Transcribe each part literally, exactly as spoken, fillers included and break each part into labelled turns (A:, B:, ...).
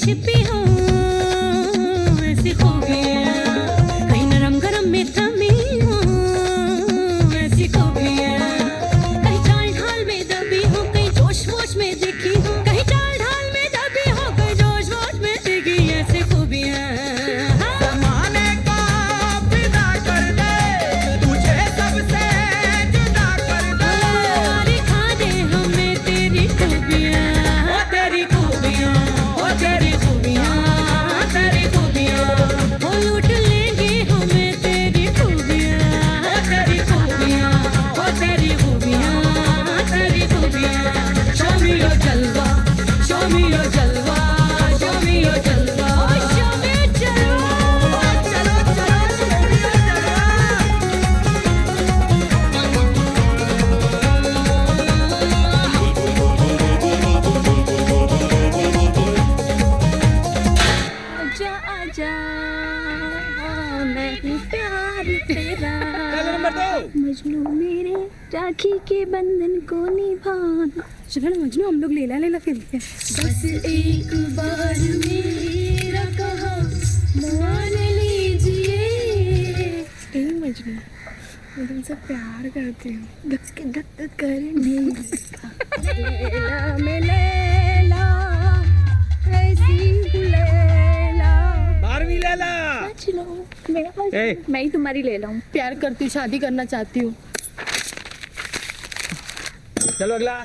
A: छिपी हो ऐसी खूबियाँ, कहीं नरम गरम में थमी हो ऐसी खूबियाँ, कहीं चाल ढाल में दबी हो, कहीं जोश वोश में दिखी हो, कहीं चाल ढाल में दबी हो, कहीं जोश वोश में दिखी ऐसी खूबियाँ।
B: ज़माने का फिदा कर दे, तुझे सबसे जुदा कर दे,
A: दिखा दे हमें तेरी खूबियाँ, ओ तेरी खूबियाँ, ओ तेरी खूबियाँ, तेरी खूबियाँ, ओ लूट लेंगे हमें तेरी खूबियाँ, ओ तेरी खूबियाँ, ओ तेरी खूबियाँ, तेरी खूबियाँ। Show me your जलवा, show me your जलवा, show me your जलवा, show me जलवा, चलो चलो आजा आजा मैं हूँ प्यार तेरा, मजनू मेरे राखी के बंधन को निभाना। चलो ना मजनू, हम लोग लेला लेला खेलते हैं। बस एक बार मेरा कहा मान लीजिए। ए मजनू, मैं तुमसे प्यार करती हूँ, धक धक धक करने लगा। लैला में लैला ऐसी लैला,
B: बारहवीं लैला।
A: चलो मेरा पास, मैं ही तुम्हारी लैला हूँ, प्यार करती हूँ, शादी करना चाहती हूँ।
B: चलो अगला।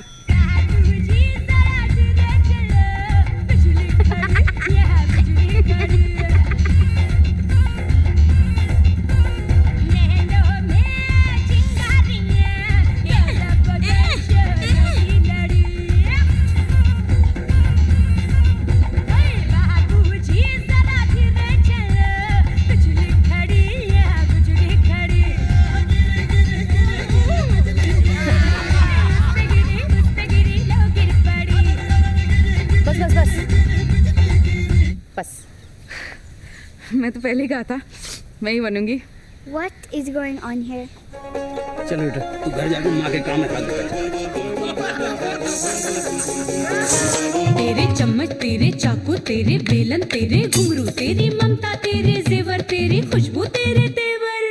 C: मैं तो पहले ही कहा था मैं ही बनूंगी।
D: What is going on here?
B: चलो बेटा, तू घर जाकर माँ के काम में हाथ कर।
A: तेरे चम्मच तेरे चाकू तेरे बेलन तेरे घुंघरू तेरी ममता तेरे जेवर तेरी खुशबू तेरे तेवर।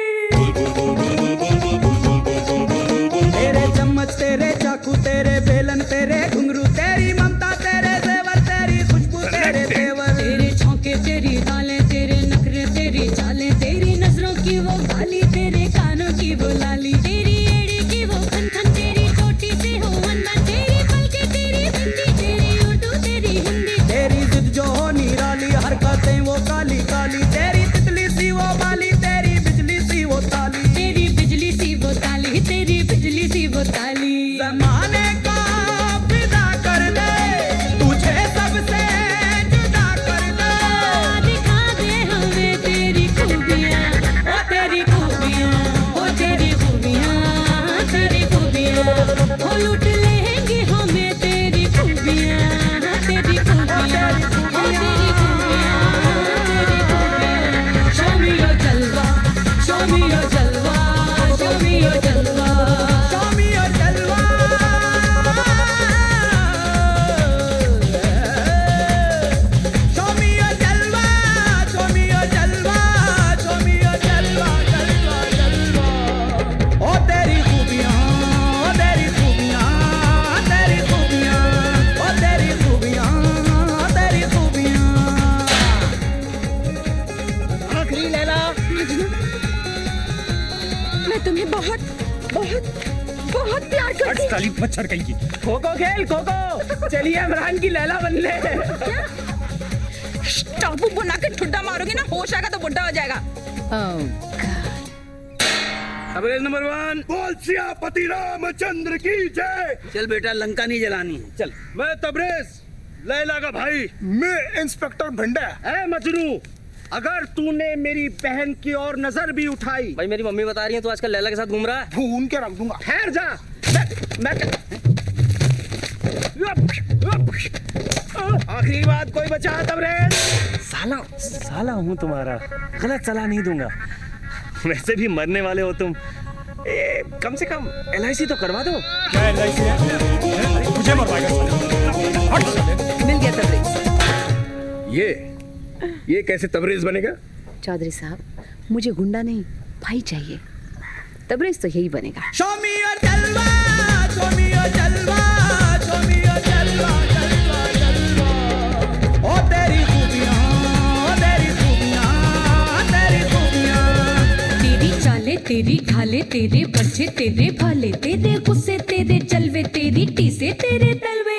B: तेरे चम्मच तेरे चाकू तेरे बेलन तेरे घुंघरू तेरी ममता तेरे जेवर तेरी खुशबू तेरे तेवर।
A: तेरे छौके तेरी दालें तेरे नखरे तेरी चालें तेरी नजरों की वो गाली तेरे कानों की वो लाली तेरी एड़ी की वो खन खन तेरी चोटी से हो वंदन तेरी पलके तेरी बिंदी तेरी उर्दू तेरी हिंदी
B: तेरी जिद जो हो निराली हरकतें वो काली काली तेरी तितली सी वो बाली तेरी बिजली सी वो ताली
A: तेरी बिजली सी वो ताली तेरी बिजली सी वो ताली।
B: ज़माने का फिदा कर दे, तुझे सबसे जुदा कर दे,
A: दिखा दे हमें तेरी खूबियाँ, ओ तेरी खूबियाँ, ओ तेरी खूबियाँ, तेरी खूबियाँ, ओ लूट लेंगे हमें तेरी खूबियाँ, तेरी खूबियाँ, ओ तेरी खूबियाँ, तेरी खूबियाँ। Show me your जलवा, show me your जलवा, show me your जलवा,
B: show me your जलवा। Show me your जलवा, show me your जलवा, show me your जलवा, जलवा, जलवा। ओ तेरी खूबियाँ, ओ तेरी खूबियाँ, तेरी खूबियाँ, ओ तेरी खूबियाँ, तेरी खूबियाँ। आखिरी लैला।
C: मैं तुम्हें बहुत बहुत बहुत प्यार करती हूँ।
B: साली मच्छर कहीं की। खो खो खेल खो खो। चलिए इमरान की लैला बन ले।
C: टापू बना के ठुड्डा मारोगे ना, होश आएगा तो बुढ़ा हो जाएगा।
B: Tabrez number one. बोल सियापति रामचंद्र की जय। चल बेटा, लंका नहीं जलानी है, चल।
E: मैं तबरेज लैला का भाई। मैं इंस्पेक्टर भिंडा।
B: ए मजनू, अगर तूने मेरी बहन की ओर नजर भी उठाई।
F: भाई मेरी मम्मी बता रही है तू आजकल लैला के साथ घूम रहा है।
E: भून के रख दूंगा।
B: ठहर जा। मैं, मैं आखिरी बात कोई बचा तबरेज?
F: साला साला हूँ तुम्हारा, गलत सलाह नहीं दूंगा। वैसे भी मरने वाले हो तुम, ए, कम से कम एल आई सी तो करवा दो।
E: क्या एल आई सी है? मुझे मरवाएगा।
C: मिल गया तबरेज।
E: ये ये कैसे तबरेज बनेगा?
C: चौधरी साहब, मुझे गुंडा नहीं भाई चाहिए। तबरेज तो यही बनेगा।
B: Show me your जलवा, show me your जलवा, show me your जलवा, जलवा, जलवा। ओ तेरी खूबियाँ, ओ तेरी खूबियाँ, तेरी खूबियाँ।
A: तेरी चाले, तेरी ढाले, तेरे बच्चे, तेरे भाले, तेरे गुस्से, तेरे जलवे, तेरी टीसे, तेरे तलवे।